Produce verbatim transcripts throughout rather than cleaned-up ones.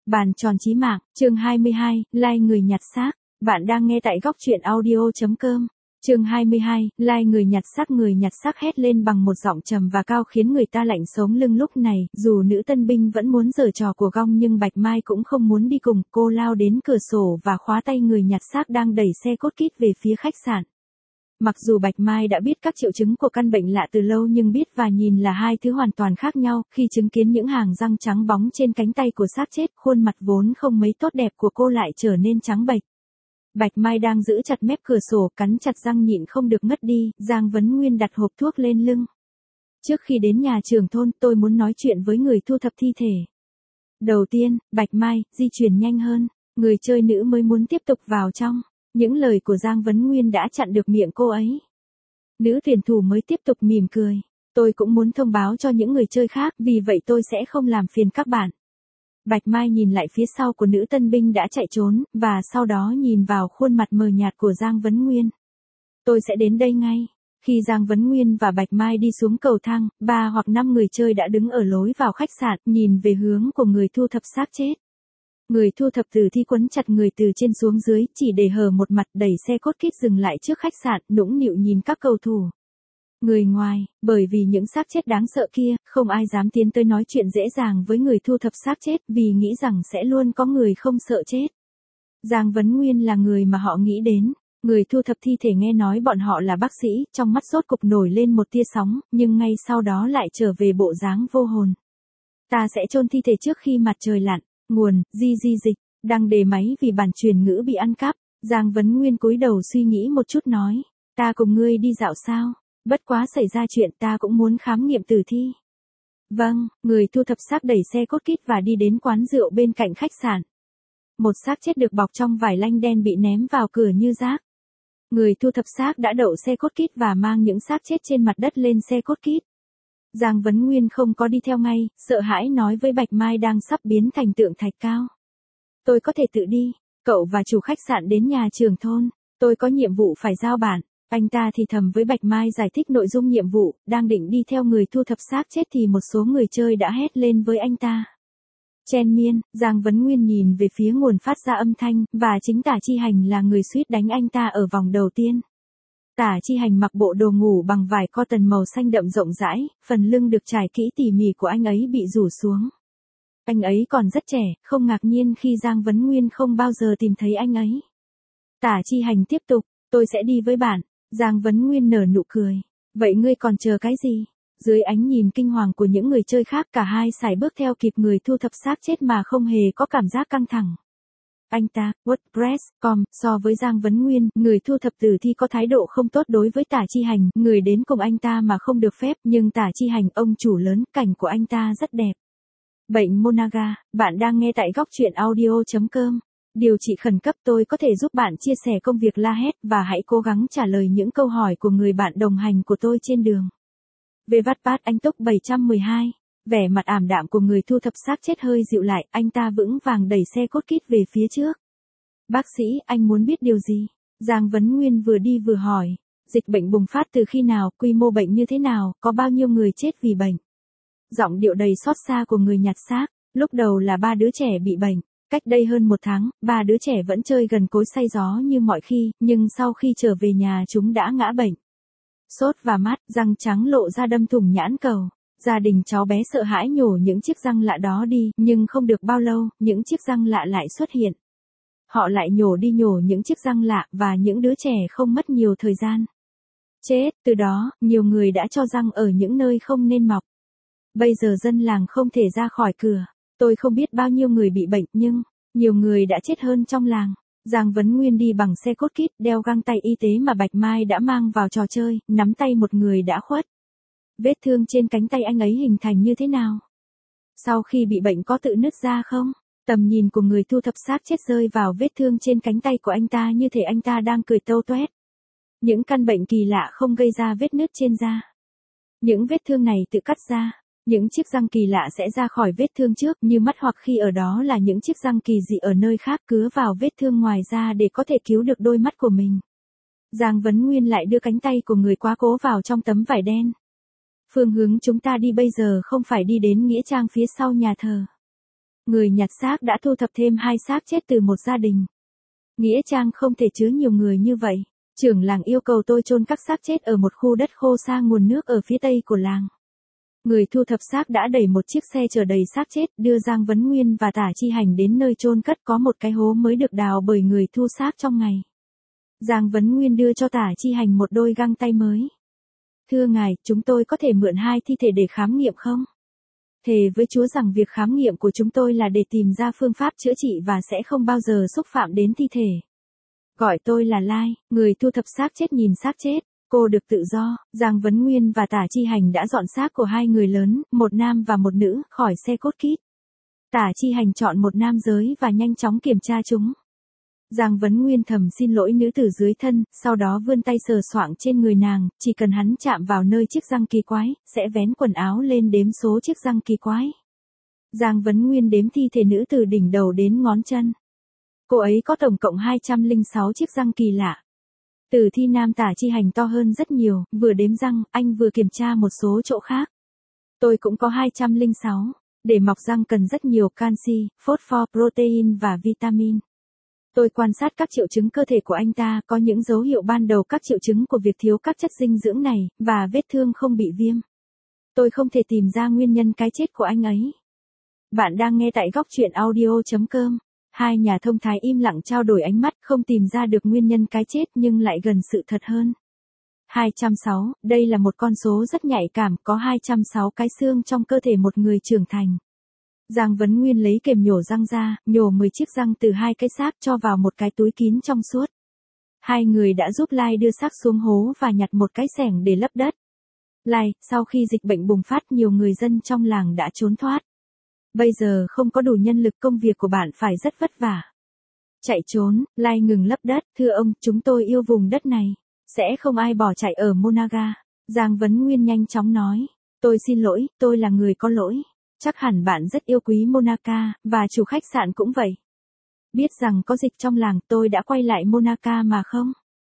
Bàn tròn chí mạng, chương hai mươi hai, like người nhặt xác. Bạn đang nghe tại góc truyện audio.com. Chương hai mươi hai, like người nhặt xác. Người nhặt xác hét lên bằng một giọng trầm và cao khiến người ta lạnh sống lưng. Lúc này, dù nữ tân binh vẫn muốn giở trò của gong nhưng Bạch Mai cũng không muốn đi cùng. Cô lao đến cửa sổ và khóa tay người nhặt xác đang đẩy xe cốt kít về phía khách sạn. Mặc dù Bạch Mai đã biết các triệu chứng của căn bệnh lạ từ lâu nhưng biết và nhìn là hai thứ hoàn toàn khác nhau. Khi chứng kiến những hàng răng trắng bóng trên cánh tay của xác chết, khuôn mặt vốn không mấy tốt đẹp của cô lại trở nên trắng bệch. Bạch Mai đang giữ chặt mép cửa sổ, cắn chặt răng nhịn không được ngất đi. Giang Vấn Nguyên đặt hộp thuốc lên lưng. Trước khi đến nhà trưởng thôn, tôi muốn nói chuyện với người thu thập thi thể. Đầu tiên, Bạch Mai, di chuyển nhanh hơn. Người chơi nữ mới muốn tiếp tục vào trong. Những lời của Giang Vấn Nguyên đã chặn được miệng cô ấy. Nữ tuyển thủ mới tiếp tục mỉm cười. Tôi cũng muốn thông báo cho những người chơi khác, vì vậy tôi sẽ không làm phiền các bạn. Bạch Mai nhìn lại phía sau của nữ tân binh đã chạy trốn, và sau đó nhìn vào khuôn mặt mờ nhạt của Giang Vấn Nguyên. Tôi sẽ đến đây ngay. Khi Giang Vấn Nguyên và Bạch Mai đi xuống cầu thang, ba hoặc năm người chơi đã đứng ở lối vào khách sạn, nhìn về hướng của người thu thập xác chết. Người thu thập tử thi quấn chặt người từ trên xuống dưới, chỉ để hở một mặt, đẩy xe cốt kít dừng lại trước khách sạn, nũng nịu nhìn các cầu thủ. Người ngoài, bởi vì những xác chết đáng sợ kia, không ai dám tiến tới nói chuyện dễ dàng với người thu thập xác chết vì nghĩ rằng sẽ luôn có người không sợ chết. Giang Vấn Nguyên là người mà họ nghĩ đến. Người thu thập thi thể nghe nói bọn họ là bác sĩ, trong mắt sốt cục nổi lên một tia sóng, nhưng ngay sau đó lại trở về bộ dáng vô hồn. Ta sẽ chôn thi thể trước khi mặt trời lặn. Nguồn, di di dịch, đang đề máy vì bản truyền ngữ bị ăn cắp. Giang Vấn Nguyên cúi đầu suy nghĩ một chút nói. Ta cùng ngươi đi dạo sao? Bất quá xảy ra chuyện ta cũng muốn khám nghiệm tử thi. Vâng, người thu thập xác đẩy xe cốt kít và đi đến quán rượu bên cạnh khách sạn. Một xác chết được bọc trong vải lanh đen bị ném vào cửa như rác. Người thu thập xác đã đậu xe cốt kít và mang những xác chết trên mặt đất lên xe cốt kít. Giang Vấn Nguyên không có đi theo ngay, sợ hãi nói với Bạch Mai đang sắp biến thành tượng thạch cao. Tôi có thể tự đi, cậu và chủ khách sạn đến nhà trưởng thôn, tôi có nhiệm vụ phải giao bạn. Anh ta thì thầm với Bạch Mai giải thích nội dung nhiệm vụ, đang định đi theo người thu thập xác chết thì một số người chơi đã hét lên với anh ta. Chen miên, Giang Vấn Nguyên nhìn về phía nguồn phát ra âm thanh, và chính Tả Chi Hành là người suýt đánh anh ta ở vòng đầu tiên. Tả Chi Hành mặc bộ đồ ngủ bằng vải cotton màu xanh đậm rộng rãi, phần lưng được trải kỹ tỉ mỉ của anh ấy bị rủ xuống. Anh ấy còn rất trẻ, không ngạc nhiên khi Giang Vấn Nguyên không bao giờ tìm thấy anh ấy. Tả Chi Hành tiếp tục, tôi sẽ đi với bạn. Giang Vấn Nguyên nở nụ cười. Vậy ngươi còn chờ cái gì? Dưới ánh nhìn kinh hoàng của những người chơi khác, cả hai sải bước theo kịp người thu thập xác chết mà không hề có cảm giác căng thẳng. Anh ta, WordPress chấm com, so với Giang Vấn Nguyên, người thu thập tử thi có thái độ không tốt đối với Tả Chi Hành, người đến cùng anh ta mà không được phép, nhưng Tả Chi Hành, ông chủ lớn, cảnh của anh ta rất đẹp. Bệnh Monaga, bạn đang nghe tại góc truyện audio.com. Điều trị khẩn cấp, tôi có thể giúp bạn chia sẻ công việc la hét và hãy cố gắng trả lời những câu hỏi của người bạn đồng hành của tôi trên đường. Về vắt bát anh Túc bảy trăm mười hai. Vẻ mặt ảm đạm của người thu thập xác chết hơi dịu lại, anh ta vững vàng đẩy xe cốt kít về phía trước. Bác sĩ, anh muốn biết điều gì? Giang Vấn Nguyên vừa đi vừa hỏi. Dịch bệnh bùng phát từ khi nào, quy mô bệnh như thế nào, có bao nhiêu người chết vì bệnh? Giọng điệu đầy xót xa của người nhặt xác. Lúc đầu là ba đứa trẻ bị bệnh. Cách đây hơn một tháng, ba đứa trẻ vẫn chơi gần cối xay gió như mọi khi, nhưng sau khi trở về nhà chúng đã ngã bệnh. Sốt và mát, răng trắng lộ ra đâm thủng nhãn cầu. Gia đình cháu bé sợ hãi nhổ những chiếc răng lạ đó đi, nhưng không được bao lâu, những chiếc răng lạ lại xuất hiện. Họ lại nhổ đi nhổ những chiếc răng lạ, và những đứa trẻ không mất nhiều thời gian. Chết, từ đó, nhiều người đã cho răng ở những nơi không nên mọc. Bây giờ dân làng không thể ra khỏi cửa. Tôi không biết bao nhiêu người bị bệnh, nhưng nhiều người đã chết hơn trong làng. Giang Vấn Nguyên đi bằng xe cốt kít, đeo găng tay y tế mà Bạch Mai đã mang vào trò chơi, nắm tay một người đã khuất. Vết thương trên cánh tay anh ấy hình thành như thế nào? Sau khi bị bệnh có tự nứt ra không? Tầm nhìn của người thu thập xác chết rơi vào vết thương trên cánh tay của anh ta như thể anh ta đang cười tâu toét. Những căn bệnh kỳ lạ không gây ra vết nứt trên da. Những vết thương này tự cắt ra. Những chiếc răng kỳ lạ sẽ ra khỏi vết thương trước như mắt, hoặc khi ở đó là những chiếc răng kỳ dị ở nơi khác cứa vào vết thương ngoài da để có thể cứu được đôi mắt của mình. Giang Vấn Nguyên lại đưa cánh tay của người quá cố vào trong tấm vải đen. Phương hướng chúng ta đi bây giờ không phải đi đến nghĩa trang phía sau nhà thờ. Người nhặt xác đã thu thập thêm hai xác chết từ một gia đình. Nghĩa trang không thể chứa nhiều người như vậy. Trưởng làng yêu cầu tôi chôn các xác chết ở một khu đất khô xa nguồn nước ở phía tây của làng. Người thu thập xác đã đẩy một chiếc xe chở đầy xác chết đưa Giang Vấn Nguyên và Tả Chi Hành đến nơi chôn cất, có một cái hố mới được đào bởi người thu xác trong ngày. Giang Vấn Nguyên đưa cho Tả Chi Hành một đôi găng tay mới. Thưa ngài, chúng tôi có thể mượn hai thi thể để khám nghiệm không? Thề với Chúa rằng việc khám nghiệm của chúng tôi là để tìm ra phương pháp chữa trị và sẽ không bao giờ xúc phạm đến thi thể. Gọi tôi là Lai, người thu thập xác chết nhìn xác chết. Cô được tự do. Giang Vấn Nguyên và Tả Chi Hành đã dọn xác của hai người lớn, một nam và một nữ, khỏi xe cốt kít. Tả Chi Hành chọn một nam giới và nhanh chóng kiểm tra chúng. Giang Vấn Nguyên thầm xin lỗi nữ tử dưới thân, sau đó vươn tay sờ soạng trên người nàng, chỉ cần hắn chạm vào nơi chiếc răng kỳ quái, sẽ vén quần áo lên đếm số chiếc răng kỳ quái. Giang Vấn Nguyên đếm thi thể nữ từ đỉnh đầu đến ngón chân. Cô ấy có tổng cộng hai trăm lẻ sáu chiếc răng kỳ lạ. Tử thi nam Tả Chi Hành to hơn rất nhiều, vừa đếm răng, anh vừa kiểm tra một số chỗ khác. Tôi cũng có hai trăm lẻ sáu. Để mọc răng cần rất nhiều canxi, phosphor, protein và vitamin. Tôi quan sát các triệu chứng cơ thể của anh ta, có những dấu hiệu ban đầu các triệu chứng của việc thiếu các chất dinh dưỡng này, và vết thương không bị viêm. Tôi không thể tìm ra nguyên nhân cái chết của anh ấy. Bạn đang nghe tại góc truyện audio chấm com. Hai nhà thông thái im lặng trao đổi ánh mắt, không tìm ra được nguyên nhân cái chết nhưng lại gần sự thật hơn. hai trăm sáu, đây là một con số rất nhạy cảm, có hai trăm sáu cái xương trong cơ thể một người trưởng thành. Giang Vấn Nguyên lấy kềm nhổ răng ra, nhổ mười chiếc răng từ hai cái xác cho vào một cái túi kín trong suốt. Hai người đã giúp Lai đưa xác xuống hố và nhặt một cái xẻng để lấp đất. Lai, sau khi dịch bệnh bùng phát nhiều người dân trong làng đã trốn thoát. Bây giờ không có đủ nhân lực, công việc của bạn phải rất vất vả. Chạy trốn, Lai ngừng lấp đất, thưa ông, chúng tôi yêu vùng đất này. Sẽ không ai bỏ chạy ở Monaga. Giang Vấn Nguyên nhanh chóng nói. Tôi xin lỗi, tôi là người có lỗi. Chắc hẳn bạn rất yêu quý Monaca, và chủ khách sạn cũng vậy. Biết rằng có dịch trong làng, tôi đã quay lại Monaca mà không?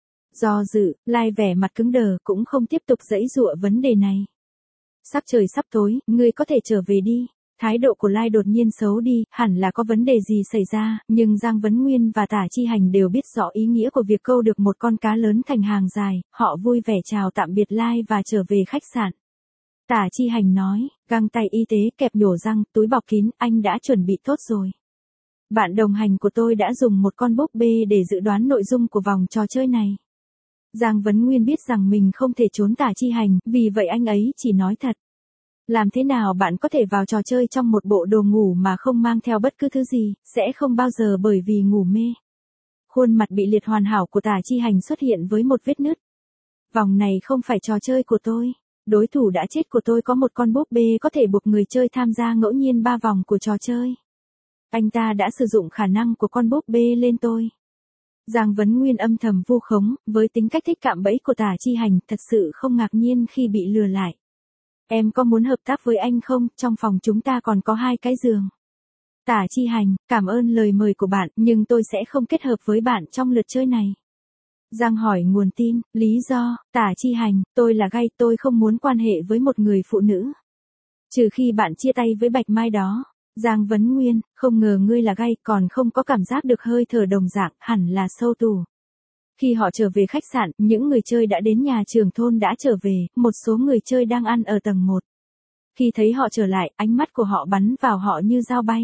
Do dự, Lai vẻ mặt cứng đờ, cũng không tiếp tục giãy giụa vấn đề này. Sắc trời sắp tối, ngươi có thể trở về đi. Thái độ của Lai đột nhiên xấu đi, hẳn là có vấn đề gì xảy ra, nhưng Giang Vấn Nguyên và Tả Chi Hành đều biết rõ ý nghĩa của việc câu được một con cá lớn thành hàng dài, họ vui vẻ chào tạm biệt Lai và trở về khách sạn. Tả Chi Hành nói, găng tay y tế, kẹp nhổ răng, túi bọc kín, anh đã chuẩn bị tốt rồi. Bạn đồng hành của tôi đã dùng một con búp bê để dự đoán nội dung của vòng trò chơi này. Giang Vấn Nguyên biết rằng mình không thể trốn Tả Chi Hành, vì vậy anh ấy chỉ nói thật. Làm thế nào bạn có thể vào trò chơi trong một bộ đồ ngủ mà không mang theo bất cứ thứ gì, sẽ không bao giờ bởi vì ngủ mê. Khuôn mặt bị liệt hoàn hảo của Tả Chi Hành xuất hiện với một vết nứt. Vòng này không phải trò chơi của tôi. Đối thủ đã chết của tôi có một con búp bê có thể buộc người chơi tham gia ngẫu nhiên ba vòng của trò chơi. Anh ta đã sử dụng khả năng của con búp bê lên tôi. Giang Vấn Nguyên âm thầm vu khống, với tính cách thích cạm bẫy của Tả Chi Hành, thật sự không ngạc nhiên khi bị lừa lại. Em có muốn hợp tác với anh không, trong phòng chúng ta còn có hai cái giường. Tả Chi Hành, cảm ơn lời mời của bạn, nhưng tôi sẽ không kết hợp với bạn trong lượt chơi này. Giang hỏi nguồn tin, lý do, Tả Chi Hành, tôi là gay, tôi không muốn quan hệ với một người phụ nữ. Trừ khi bạn chia tay với Bạch Mai đó. Giang Vấn Nguyên, không ngờ ngươi là gay, còn không có cảm giác được hơi thở đồng dạng, hẳn là sâu tù. Khi họ trở về khách sạn, những người chơi đã đến nhà trưởng thôn đã trở về, một số người chơi đang ăn ở tầng một. Khi thấy họ trở lại, ánh mắt của họ bắn vào họ như dao bay.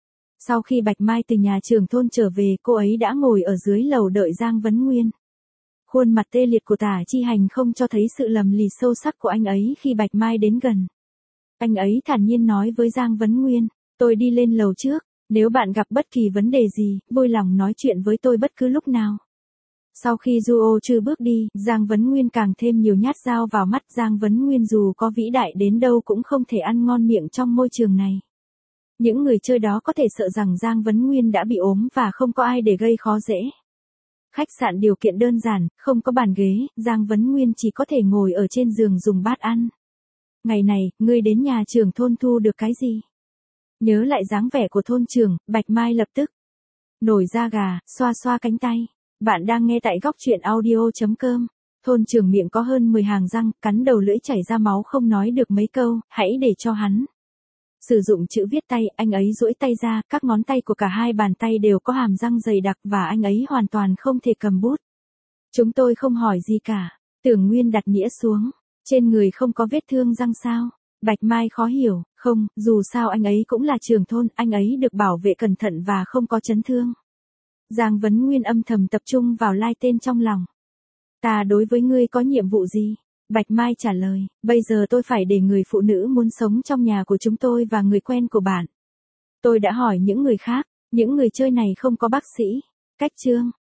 Sau khi Bạch Mai từ nhà trưởng thôn trở về, cô ấy đã ngồi ở dưới lầu đợi Giang Vấn Nguyên. Khuôn mặt tê liệt của Tả Chi Hành không cho thấy sự lầm lì sâu sắc của anh ấy khi Bạch Mai đến gần. Anh ấy thản nhiên nói với Giang Vấn Nguyên, tôi đi lên lầu trước, nếu bạn gặp bất kỳ vấn đề gì, vui lòng nói chuyện với tôi bất cứ lúc nào. Sau khi Du Ô Trư bước đi, Giang Vấn Nguyên càng thêm nhiều nhát dao vào mắt. Giang Vấn Nguyên dù có vĩ đại đến đâu cũng không thể ăn ngon miệng trong môi trường này. Những người chơi đó có thể sợ rằng Giang Vấn Nguyên đã bị ốm và không có ai để gây khó dễ. Khách sạn điều kiện đơn giản, không có bàn ghế, Giang Vấn Nguyên chỉ có thể ngồi ở trên giường dùng bát ăn. Ngày này, ngươi đến nhà trưởng thôn thu được cái gì? Nhớ lại dáng vẻ của thôn trưởng, Bạch Mai lập tức nổi da gà, xoa xoa cánh tay. Bạn đang nghe tại góc truyện audio chấm com. Thôn trưởng miệng có hơn mười hàng răng, cắn đầu lưỡi chảy ra máu không nói được mấy câu, hãy để cho hắn. Sử dụng chữ viết tay, anh ấy duỗi tay ra, các ngón tay của cả hai bàn tay đều có hàm răng dày đặc và anh ấy hoàn toàn không thể cầm bút. Chúng tôi không hỏi gì cả. Tưởng Nguyên đặt nĩa xuống. Trên người không có vết thương răng sao? Bạch Mai khó hiểu, không, dù sao anh ấy cũng là trưởng thôn, anh ấy được bảo vệ cẩn thận và không có chấn thương. Giang Vấn Nguyên âm thầm tập trung vào lai tên trong lòng. Ta đối với ngươi có nhiệm vụ gì? Bạch Mai trả lời, bây giờ tôi phải để người phụ nữ muốn sống trong nhà của chúng tôi và người quen của bạn. Tôi đã hỏi những người khác, những người chơi này không có bác sĩ. Cách Trương,